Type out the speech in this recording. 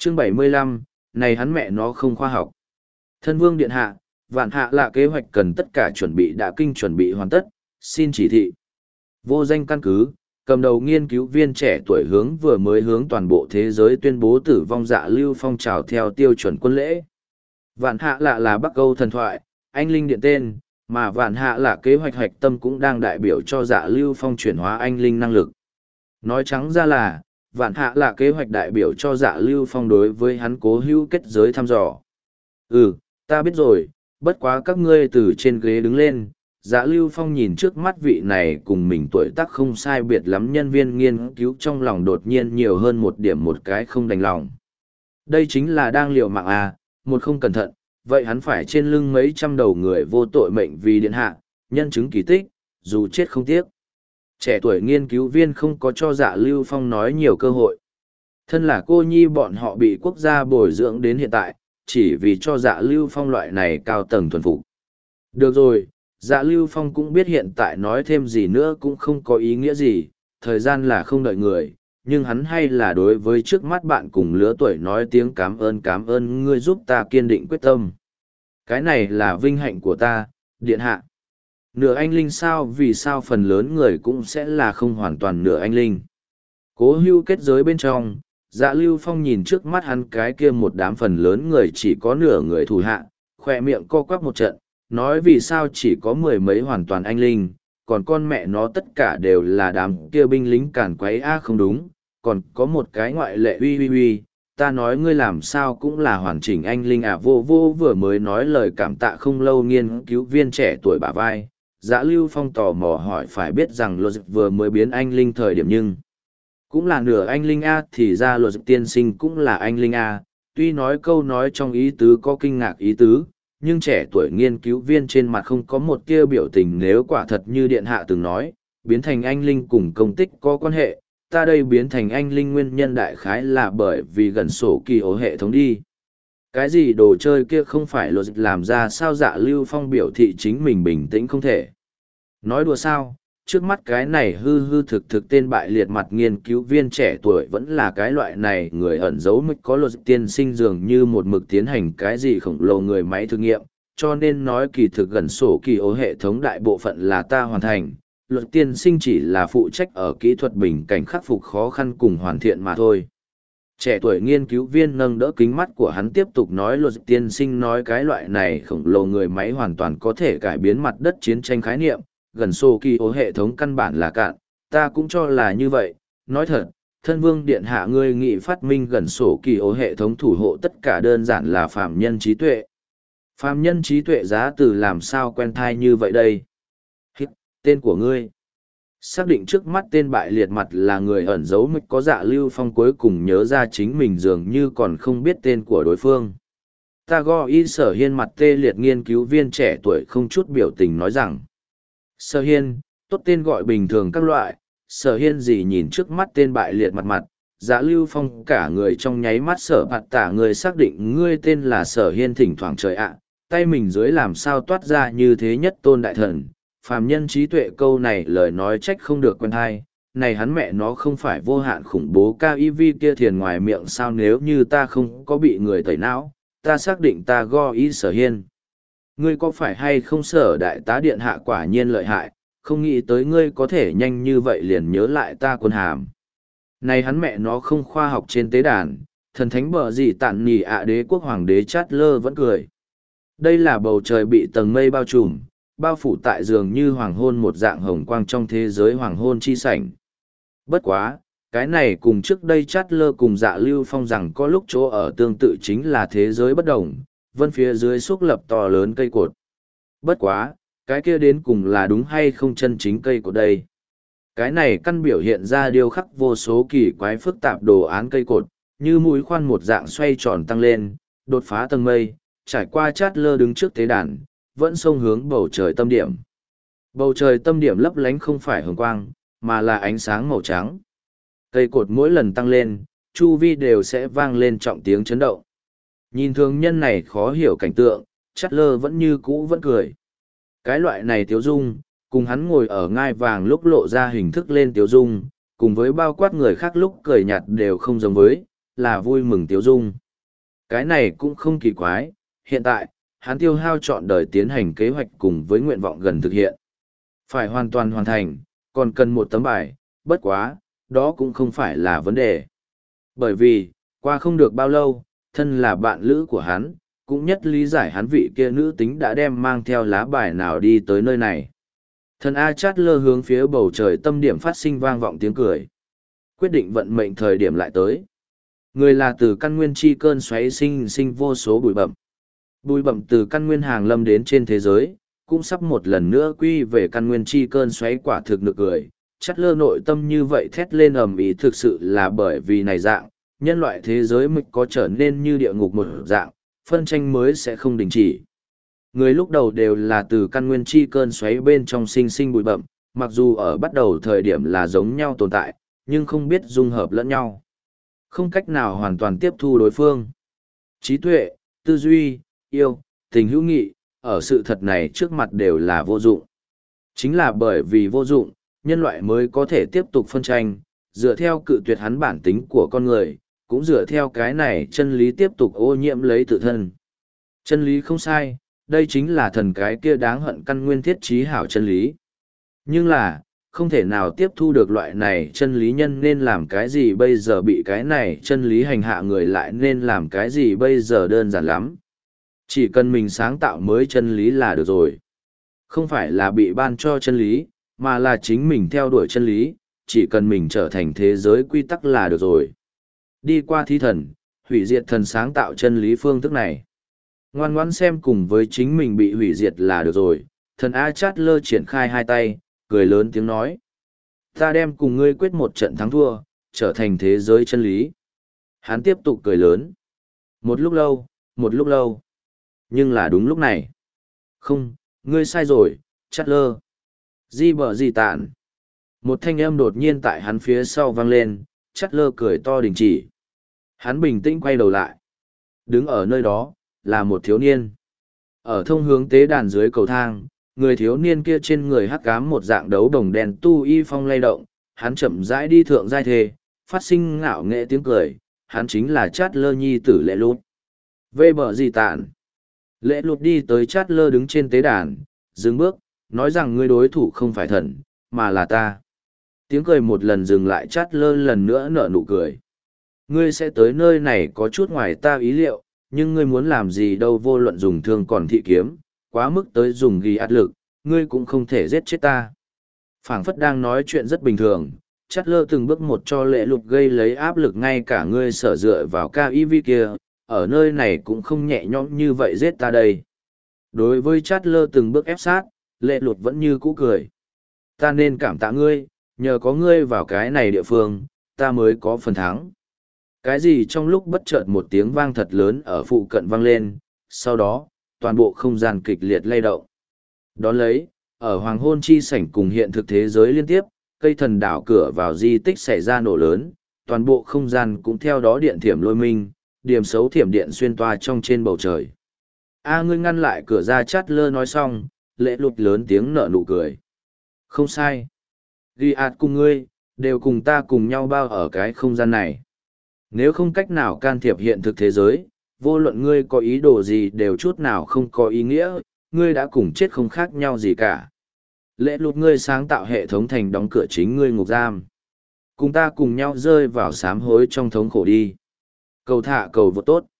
Chương 75, này hắn mẹ nó không khoa học. Thân vương điện hạ, vạn hạ là kế hoạch cần tất cả chuẩn bị đã kinh chuẩn bị hoàn tất, xin chỉ thị. Vô danh căn cứ, cầm đầu nghiên cứu viên trẻ tuổi vừa mới hướng toàn bộ thế giới tuyên bố tử vong Dạ Lưu Phong trào theo tiêu chuẩn quân lễ. Vạn hạ là Bắc Âu thần thoại, anh linh điện tên, mà vạn hạ là kế hoạch hạch tâm cũng đang đại biểu cho Dạ Lưu Phong chuyển hóa anh linh năng lực. Nói trắng ra là, vạn hạ là kế hoạch đại biểu cho Dạ Lưu Phong đối với hắn cố hữu kết giới thăm dò. Ta biết rồi, bất quá các ngươi từ trên ghế đứng lên. Dạ Lưu Phong nhìn trước mắt vị này cùng mình tuổi tác không sai biệt lắm nhân viên nghiên cứu, trong lòng đột nhiên nhiều hơn một điểm một cái không đành lòng. Đây chính là đang liều mạng à, một không cẩn thận, vậy hắn phải trên lưng mấy trăm đầu người vô tội mệnh vì điện hạ, nhân chứng kỳ tích, dù chết không tiếc. Trẻ tuổi nghiên cứu viên không có cho Dạ Lưu Phong nói nhiều cơ hội. Thân là cô nhi bọn họ bị quốc gia bồi dưỡng đến hiện tại, chỉ vì cho Dạ Lưu Phong loại này cao tầng thuần phục. Được rồi, Dạ Lưu Phong cũng biết hiện tại nói thêm gì nữa cũng không có ý nghĩa gì, thời gian là không đợi người, nhưng hắn hay là đối với trước mắt bạn cùng lứa tuổi nói tiếng cảm ơn ngươi giúp ta kiên định quyết tâm. Cái này là vinh hạnh của ta, điện hạ. Nửa anh linh sao, vì sao phần lớn người cũng sẽ là không hoàn toàn nửa anh linh. Cố hưu kết giới bên trong, Dạ Lưu Phong nhìn trước mắt hắn cái kia một đám phần lớn người chỉ có nửa người thủ hạ, khoe miệng co quắp một trận, nói vì sao chỉ có mười mấy hoàn toàn anh linh, còn con mẹ nó tất cả đều là đám kia binh lính càn quấy không đúng, còn có một cái ngoại lệ uy, ta nói ngươi làm sao cũng là hoàn chỉnh anh linh à. Vô vừa mới nói lời cảm tạ không lâu, nghiên cứu viên trẻ tuổi bả vai. Dạ Lưu Phong tò mò hỏi, phải biết rằng Logic vừa mới biến anh linh thời điểm nhưng cũng là nửa anh linh A, thì ra Logic tiên sinh cũng là anh linh A. Tuy nói câu nói trong ý tứ có kinh ngạc ý tứ, nhưng trẻ tuổi nghiên cứu viên trên mặt không có một tia biểu tình. Nếu quả thật như điện hạ từng nói, biến thành anh linh cùng công tích có quan hệ, ta đây biến thành anh linh nguyên nhân đại khái là bởi vì gần sổ kỳ ố hệ thống đi. Cái gì đồ chơi kia không phải Logic làm ra sao? Dạ Lưu Phong biểu thị chính mình bình tĩnh không thể. Nói đùa sao, trước mắt cái này hư thực tên bại liệt mặt nghiên cứu viên trẻ tuổi vẫn là cái loại này người ẩn giấu mịch, có Logic tiên sinh dường như một mực tiến hành cái gì khổng lồ người máy thử nghiệm, cho nên nói kỳ thực gần sổ kỳ ố hệ thống đại bộ phận là ta hoàn thành. Logic tiên sinh chỉ là phụ trách ở kỹ thuật bình cảnh khắc phục khó khăn cùng hoàn thiện mà thôi. Trẻ tuổi nghiên cứu viên nâng đỡ kính mắt của hắn tiếp tục nói, Logic tiên sinh nói cái loại này khổng lồ người máy hoàn toàn có thể cải biến mặt đất chiến tranh khái niệm, gần sổ kỳ ố hệ thống căn bản là cạn, ta cũng cho là như vậy. Nói thật, thân vương điện hạ ngươi nghị phát minh gần sổ kỳ ố hệ thống thủ hộ tất cả đơn giản là phàm nhân trí tuệ. Phàm nhân trí tuệ giá từ làm sao quen thai như vậy đây? Hít, tên của ngươi. Xác định trước mắt tên bại liệt mặt là người ẩn giấu mịch, có Dạ Lưu Phong cuối cùng nhớ ra chính mình dường như còn không biết tên của đối phương. Ta go y Sở Hiên, mặt tê liệt nghiên cứu viên trẻ tuổi không chút biểu tình nói rằng. Sở Hiên, tốt tên gọi bình thường các loại. Sở Hiên gì nhìn trước mắt tên bại liệt mặt, Dạ Lưu Phong cả người trong nháy mắt sở bạt tả người, xác định ngươi tên là Sở Hiên. Thỉnh thoảng trời ạ, tay mình dưới làm sao toát ra như thế nhất tôn đại thần, phàm nhân trí tuệ, câu này lời nói trách không được quen thai. Này hắn mẹ nó không phải vô hạn khủng bố KIV kia thiền ngoài miệng sao? Nếu như ta không có bị người tẩy não, ta xác định ta go ý Sở Hiên. Ngươi có phải hay không Sở đại tá điện hạ quả nhiên lợi hại, không nghĩ tới ngươi có thể nhanh như vậy liền nhớ lại ta quân hàm. Này hắn mẹ nó không khoa học. Trên tế đàn, thần thánh bờ gì tản nhì đế quốc hoàng đế Chát Lơ vẫn cười. Đây là bầu trời bị tầng mây bao trùm, bao phủ tại dường như hoàng hôn một dạng hồng quang trong thế giới hoàng hôn chi sảnh. Bất quá, cái này cùng trước đây Chát Lơ cùng Dạ Lưu Phong rằng có lúc chỗ ở tương tự, chính là thế giới bất đồng, vân phía dưới xúc lập to lớn cây cột. Bất quá, cái kia đến cùng là đúng hay không chân chính cây cột đây? Cái này căn biểu hiện ra điêu khắc vô số kỳ quái phức tạp đồ án cây cột, như mũi khoan một dạng xoay tròn tăng lên, đột phá tầng mây, trải qua Chát Lơ đứng trước tế đàn, vẫn xông hướng bầu trời tâm điểm. Bầu trời tâm điểm lấp lánh không phải hồng quang, mà là ánh sáng màu trắng. Cây cột mỗi lần tăng lên, chu vi đều sẽ vang lên trọng tiếng chấn động. Nhìn thường nhân này khó hiểu cảnh tượng, Chát Lơ vẫn như cũ vẫn cười. Cái loại này tiếu dung, cùng hắn ngồi ở ngai vàng lúc lộ ra hình thức lên tiếu dung, cùng với bao quát người khác lúc cười nhạt đều không giống với, là vui mừng tiếu dung. Cái này cũng không kỳ quái, hiện tại, hắn tiêu hao trọn đời tiến hành kế hoạch cùng với nguyện vọng gần thực hiện. Phải hoàn toàn hoàn thành, còn cần một tấm bài, bất quá, đó cũng không phải là vấn đề. Bởi vì, qua không được bao lâu, thân là bạn lữ của hắn, cũng nhất lý giải hắn vị kia nữ tính đã đem mang theo lá bài nào đi tới nơi này. Thần A Chát Lơ hướng phía bầu trời tâm điểm phát sinh vang vọng tiếng cười. Quyết định vận mệnh thời điểm lại tới. Người là từ căn nguyên chi cơn xoáy sinh vô số bụi bậm. Bụi bậm từ căn nguyên hàng lâm đến trên thế giới, cũng sắp một lần nữa quy về căn nguyên chi cơn xoáy quả thực nực cười. Chát Lơ nội tâm như vậy thét lên ầm ĩ thực sự là bởi vì này dạng, nhân loại thế giới mới có trở nên như địa ngục một dạng, phân tranh mới sẽ không đình chỉ. Người lúc đầu đều là từ căn nguyên chi cơn xoáy bên trong sinh bụi bậm, mặc dù ở bắt đầu thời điểm là giống nhau tồn tại, nhưng không biết dung hợp lẫn nhau. Không cách nào hoàn toàn tiếp thu đối phương. Trí tuệ, tư duy, yêu, tình hữu nghị, ở sự thật này trước mặt đều là vô dụng. Chính là bởi vì vô dụng, nhân loại mới có thể tiếp tục phân tranh, dựa theo cự tuyệt hắn bản tính của con người, cũng dựa theo cái này chân lý tiếp tục ô nhiễm lấy tự thân. Chân lý không sai, đây chính là thần cái kia đáng hận căn nguyên thiết trí hảo chân lý. Nhưng là, không thể nào tiếp thu được loại này chân lý nhân nên làm cái gì bây giờ bị cái này chân lý hành hạ người lại nên làm cái gì bây giờ đơn giản lắm. Chỉ cần mình sáng tạo mới chân lý là được rồi. Không phải là bị ban cho chân lý, mà là chính mình theo đuổi chân lý, chỉ cần mình trở thành thế giới quy tắc là được rồi. Đi qua thi thần, hủy diệt thần sáng tạo chân lý phương thức này. Ngoan ngoãn xem cùng với chính mình bị hủy diệt là được rồi. Thần A Chát Lơ triển khai hai tay, cười lớn tiếng nói. Ta đem cùng ngươi quyết một trận thắng thua, trở thành thế giới chân lý. Hắn tiếp tục cười lớn. Một lúc lâu. Nhưng là đúng lúc này. Không, ngươi sai rồi, Chát Lơ. Di bở gì tạn. Một thanh âm đột nhiên tại hắn phía sau vang lên, Chát Lơ cười to đình chỉ. Hắn bình tĩnh quay đầu lại. Đứng ở nơi đó, là một thiếu niên. Ở thông hướng tế đàn dưới cầu thang, người thiếu niên kia trên người hắc ám một dạng đấu đồng đen tu y phong lay động, hắn chậm rãi đi thượng giai thề, phát sinh ngạo nghệ tiếng cười, hắn chính là Chát Lơ nhi tử Lệ Lụt. Vê bờ gì tạn. Lệ Lụt đi tới Chát Lơ đứng trên tế đàn, dừng bước, nói rằng ngươi đối thủ không phải thần, mà là ta. Tiếng cười một lần dừng lại, Chát Lơ lần nữa nở nụ cười. Ngươi sẽ tới nơi này có chút ngoài ta ý liệu, nhưng ngươi muốn làm gì đâu, vô luận dùng thương còn thị kiếm, quá mức tới dùng ghi áp lực, ngươi cũng không thể giết chết ta. Phảng phất đang nói chuyện rất bình thường, Chát Lơ từng bước một cho Lệ Lụt gây lấy áp lực, ngay cả ngươi sở dựa vào KIV kia, ở nơi này cũng không nhẹ nhõm như vậy giết ta đây. Đối với Chát Lơ từng bước ép sát, Lệ Lụt vẫn như cũ cười. Ta nên cảm tạ ngươi, nhờ có ngươi vào cái này địa phương, ta mới có phần thắng. Cái gì trong lúc bất chợt một tiếng vang thật lớn ở phụ cận vang lên, sau đó, toàn bộ không gian kịch liệt lay động. Đón lấy, ở hoàng hôn chi sảnh cùng hiện thực thế giới liên tiếp, cây thần đảo cửa vào di tích xảy ra nổ lớn, toàn bộ không gian cũng theo đó điện thiểm lôi minh, điểm xấu thiểm điện xuyên toa trong trên bầu trời. A ngươi ngăn lại cửa ra, Chát Lơ nói xong, Lệ Lụt lớn tiếng nở nụ cười. Không sai. Ghi ạt cùng ngươi, đều cùng ta cùng nhau bao ở cái không gian này. Nếu không cách nào can thiệp hiện thực thế giới, vô luận ngươi có ý đồ gì đều chút nào không có ý nghĩa, ngươi đã cùng chết không khác nhau gì cả. Lệ Lụt, ngươi sáng tạo hệ thống thành đóng cửa chính ngươi ngục giam. Cùng ta cùng nhau rơi vào sám hối trong thống khổ đi. Cầu thả cầu vô tốt.